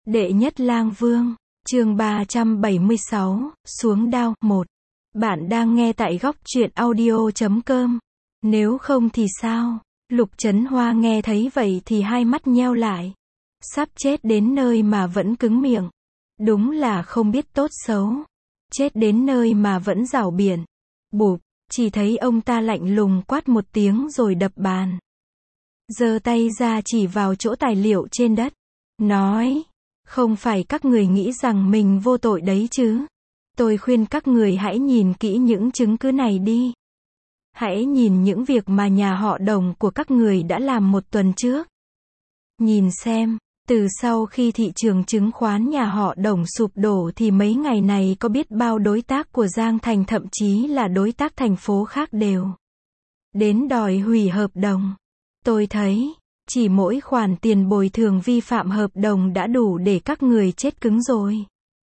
Đệ nhất lang vương, chương 376, xuống đao, 1. Bạn đang nghe tại góc truyện audio.com. Nếu không thì sao? Lục Chấn Hoa nghe thấy vậy thì hai mắt nheo lại. Sắp chết đến nơi mà vẫn cứng miệng. Đúng là không biết tốt xấu. Chết đến nơi mà vẫn rảo biện. Bụp, chỉ thấy ông ta lạnh lùng quát một tiếng rồi đập bàn. Giơ tay ra chỉ vào chỗ tài liệu trên đất. Nói, không phải các người nghĩ rằng mình vô tội đấy chứ. Tôi khuyên các người hãy nhìn kỹ những chứng cứ này đi. Hãy nhìn những việc mà nhà họ Đồng của các người đã làm một tuần trước. Nhìn xem, từ sau khi thị trường chứng khoán nhà họ Đồng sụp đổ thì mấy ngày này có biết bao đối tác của Giang Thành, thậm chí là đối tác thành phố khác đều đến đòi hủy hợp đồng. Tôi thấy, chỉ mỗi khoản tiền bồi thường vi phạm hợp đồng đã đủ để các người chết cứng rồi.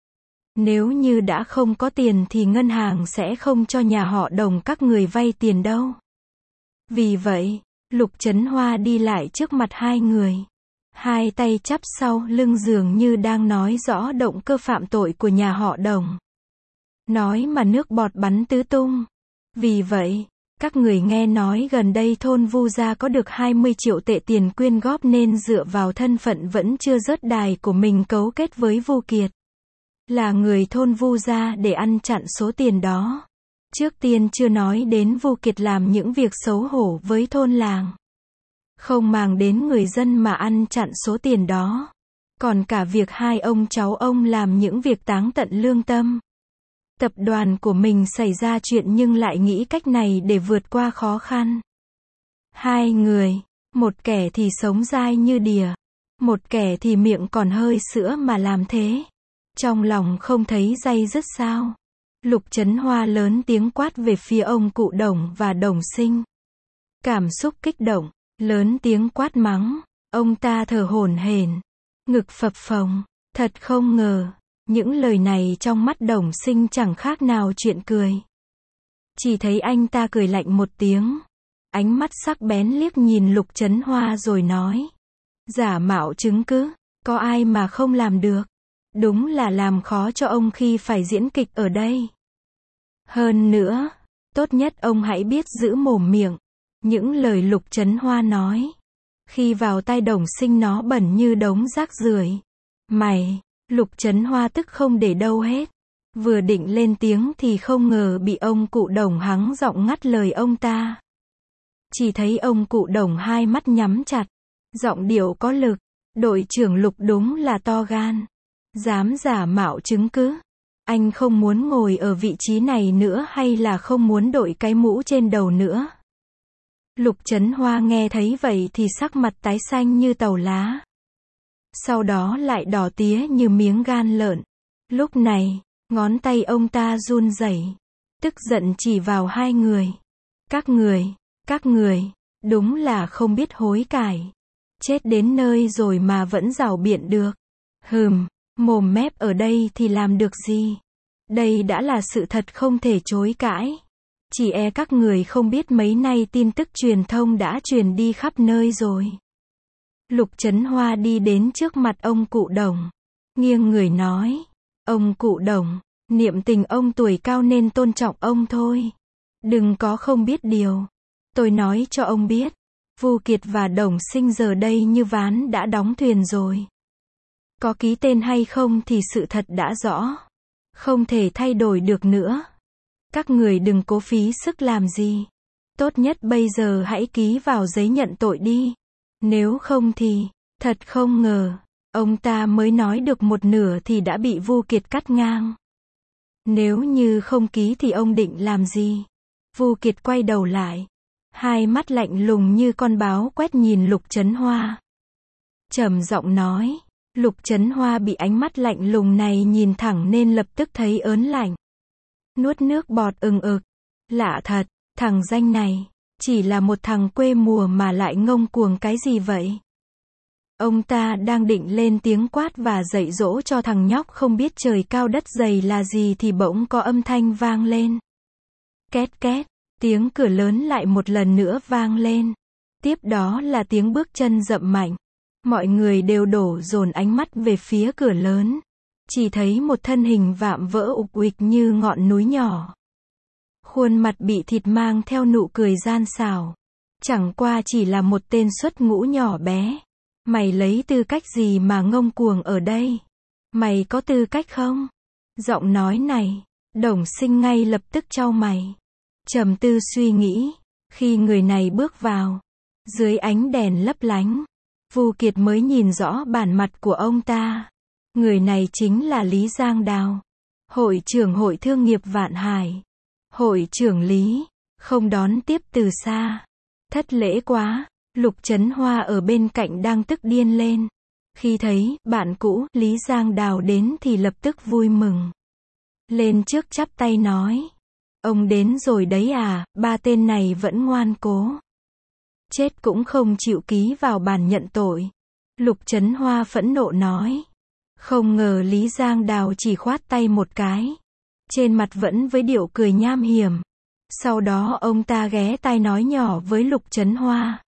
Nếu như đã không có tiền thì ngân hàng sẽ không cho nhà họ Đồng các người vay tiền đâu. Vì vậy, Lục Chấn Hoa đi lại trước mặt hai người. Hai tay chắp sau lưng dường như đang nói rõ động cơ phạm tội của nhà họ Đồng. Nói mà nước bọt bắn tứ tung. Vì vậy, các người nghe nói gần đây thôn Vu Gia có được 20 triệu tệ tiền quyên góp nên dựa vào thân phận vẫn chưa rớt đài của mình cấu kết với Vu Kiệt. Là người thôn Vu Gia để ăn chặn số tiền đó. Trước tiên chưa nói đến Vu Kiệt làm những việc xấu hổ với thôn làng. Không màng đến người dân mà ăn chặn số tiền đó. Còn cả việc hai ông cháu ông làm những việc táng tận lương tâm. Tập đoàn của mình xảy ra chuyện nhưng lại nghĩ cách này để vượt qua khó khăn. Hai người, một kẻ thì sống dai như đỉa, một kẻ thì miệng còn hơi sữa mà làm thế. Trong lòng không thấy day dứt sao? Lục Chấn Hoa lớn tiếng quát về phía ông cụ Đồng và Đồng Sinh. Cảm xúc kích động, lớn tiếng quát mắng. Ông ta thở hổn hển, ngực phập phồng. Thật không ngờ, những lời này trong mắt Đồng Sinh chẳng khác nào chuyện cười. Chỉ thấy anh ta cười lạnh một tiếng. Ánh mắt sắc bén liếc nhìn Lục Chấn Hoa rồi nói. Giả mạo chứng cứ, có ai mà không làm được. Đúng là làm khó cho ông khi phải diễn kịch ở đây. Hơn nữa, tốt nhất ông hãy biết giữ mồm miệng. Những lời Lục Chấn Hoa nói, khi vào tai Đồng Sinh nó bẩn như đống rác rưởi. Mày, Lục Chấn Hoa tức không để đâu hết. Vừa định lên tiếng thì không ngờ bị ông cụ Đồng hắng giọng ngắt lời ông ta. Chỉ thấy ông cụ Đồng hai mắt nhắm chặt, giọng điệu có lực. Đội trưởng Lục đúng là to gan. Dám giả mạo chứng cứ. Anh không muốn ngồi ở vị trí này nữa hay là không muốn đội cái mũ trên đầu nữa? Lục Chấn Hoa nghe thấy vậy thì sắc mặt tái xanh như tàu lá. Sau đó lại đỏ tía như miếng gan lợn. Lúc này, ngón tay ông ta run rẩy, tức giận chỉ vào hai người. Các người, đúng là không biết hối cải. Chết đến nơi rồi mà vẫn rảo biện được. Mồm mép ở đây thì làm được gì? Đây đã là sự thật không thể chối cãi. Chỉ e các người không biết mấy nay tin tức truyền thông đã truyền đi khắp nơi rồi. Lục Chấn Hoa đi đến trước mặt ông cụ Đồng. Nghiêng người nói. Ông cụ Đồng, niệm tình ông tuổi cao nên tôn trọng ông thôi. Đừng có không biết điều. Tôi nói cho ông biết. Vu Kiệt và Đồng Sinh giờ đây như ván đã đóng thuyền rồi. Có ký tên hay không thì sự thật đã rõ. Không thể thay đổi được nữa. Các người đừng cố phí sức làm gì. Tốt nhất bây giờ hãy ký vào giấy nhận tội đi. Nếu không thì, thật không ngờ, ông ta mới nói được một nửa thì đã bị Vu Kiệt cắt ngang. Nếu như không ký thì ông định làm gì? Vu Kiệt quay đầu lại. Hai mắt lạnh lùng như con báo quét nhìn Lục Chấn Hoa. Trầm giọng nói. Lục Chấn Hoa bị ánh mắt lạnh lùng này nhìn thẳng nên lập tức thấy ớn lạnh. Nuốt nước bọt ừng ực. Lạ thật, thằng danh này, chỉ là một thằng quê mùa mà lại ngông cuồng cái gì vậy? Ông ta đang định lên tiếng quát và dạy dỗ cho thằng nhóc không biết trời cao đất dày là gì thì bỗng có âm thanh vang lên. Két két, tiếng cửa lớn lại một lần nữa vang lên. Tiếp đó là tiếng bước chân rậm mạnh. Mọi người đều đổ dồn ánh mắt về phía cửa lớn. Chỉ thấy một thân hình vạm vỡ ục uịch như ngọn núi nhỏ. Khuôn mặt bị thịt mang theo nụ cười gian xảo. Chẳng qua chỉ là một tên xuất ngũ nhỏ bé. Mày lấy tư cách gì mà ngông cuồng ở đây? Mày có tư cách không? Giọng nói này, Đồng Sinh ngay lập tức chau mày. Trầm tư suy nghĩ. Khi người này bước vào, dưới ánh đèn lấp lánh, Vu Kiệt mới nhìn rõ bản mặt của ông ta. Người này chính là Lý Giang Đào, hội trưởng hội thương nghiệp Vạn Hải. Hội trưởng Lý, không đón tiếp từ xa. Thất lễ quá. Lục Chấn Hoa ở bên cạnh đang tức điên lên. Khi thấy bạn cũ Lý Giang Đào đến thì lập tức vui mừng. Lên trước chắp tay nói. Ông đến rồi đấy à, ba tên này vẫn ngoan cố. Chết cũng không chịu ký vào bản nhận tội. Lục Chấn Hoa phẫn nộ nói. Không ngờ Lý Giang Đào chỉ khoát tay một cái. Trên mặt vẫn với điệu cười nham hiểm. Sau đó ông ta ghé tai nói nhỏ với Lục Chấn Hoa.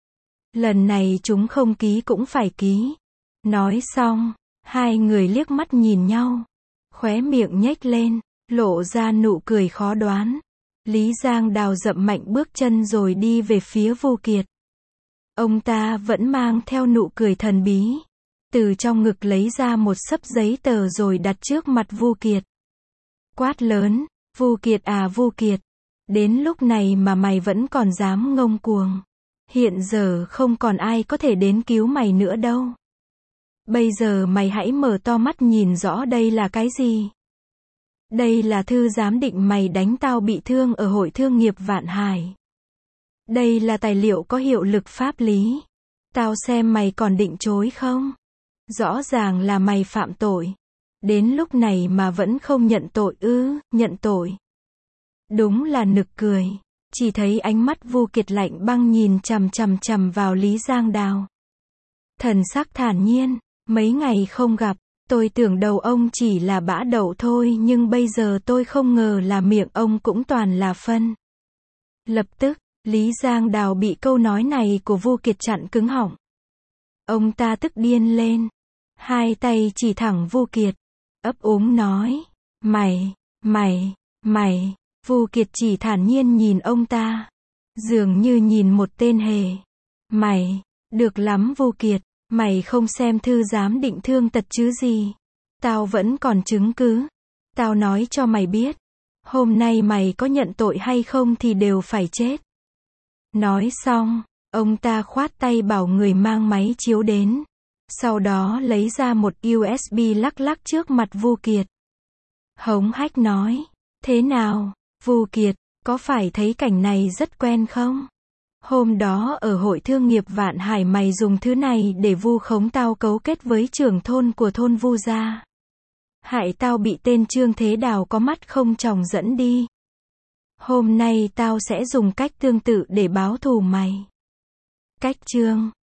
Lần này chúng không ký cũng phải ký. Nói xong, hai người liếc mắt nhìn nhau. Khóe miệng nhếch lên, lộ ra nụ cười khó đoán. Lý Giang Đào dậm mạnh bước chân rồi đi về phía Vu Kiệt. Ông ta vẫn mang theo nụ cười thần bí. Từ trong ngực lấy ra một xấp giấy tờ rồi đặt trước mặt Vu Kiệt. Quát lớn, Vu Kiệt à Vu Kiệt. Đến lúc này mà mày vẫn còn dám ngông cuồng. Hiện giờ không còn ai có thể đến cứu mày nữa đâu. Bây giờ mày hãy mở to mắt nhìn rõ đây là cái gì. Đây là thư giám định mày đánh tao bị thương ở hội thương nghiệp Vạn Hải. Đây là tài liệu có hiệu lực pháp lý. Tao xem mày còn định chối không? Rõ ràng là mày phạm tội. Đến lúc này mà vẫn không nhận tội ư, nhận tội. Đúng là nực cười. Chỉ thấy ánh mắt Vu Kiệt lạnh băng nhìn chằm vào Lý Giang Đào. Thần sắc thản nhiên, mấy ngày không gặp, tôi tưởng đầu ông chỉ là bã đậu thôi nhưng bây giờ tôi không ngờ là miệng ông cũng toàn là phân. Lập tức, Lý Giang Đào bị câu nói này của Vu Kiệt chặn cứng họng. Ông ta tức điên lên, hai tay chỉ thẳng Vu Kiệt, ấp úng nói, mày. Vu Kiệt chỉ thản nhiên nhìn ông ta, dường như nhìn một tên hề. Mày, được lắm Vu Kiệt, mày không xem thư giám định thương tật chứ gì. Tao vẫn còn chứng cứ. Tao nói cho mày biết, hôm nay mày có nhận tội hay không thì đều phải chết. Nói xong, ông ta khoát tay bảo người mang máy chiếu đến. Sau đó lấy ra một USB lắc trước mặt Vu Kiệt. Hống hách nói, thế nào, Vu Kiệt, có phải thấy cảnh này rất quen không? Hôm đó ở hội thương nghiệp Vạn Hải mày dùng thứ này để vu khống tao cấu kết với trưởng thôn của thôn Vu gia. Hại tao bị tên Trương Thế Đào có mắt không tròng dẫn đi. Hôm nay tao sẽ dùng cách tương tự để báo thù mày. Cách Trương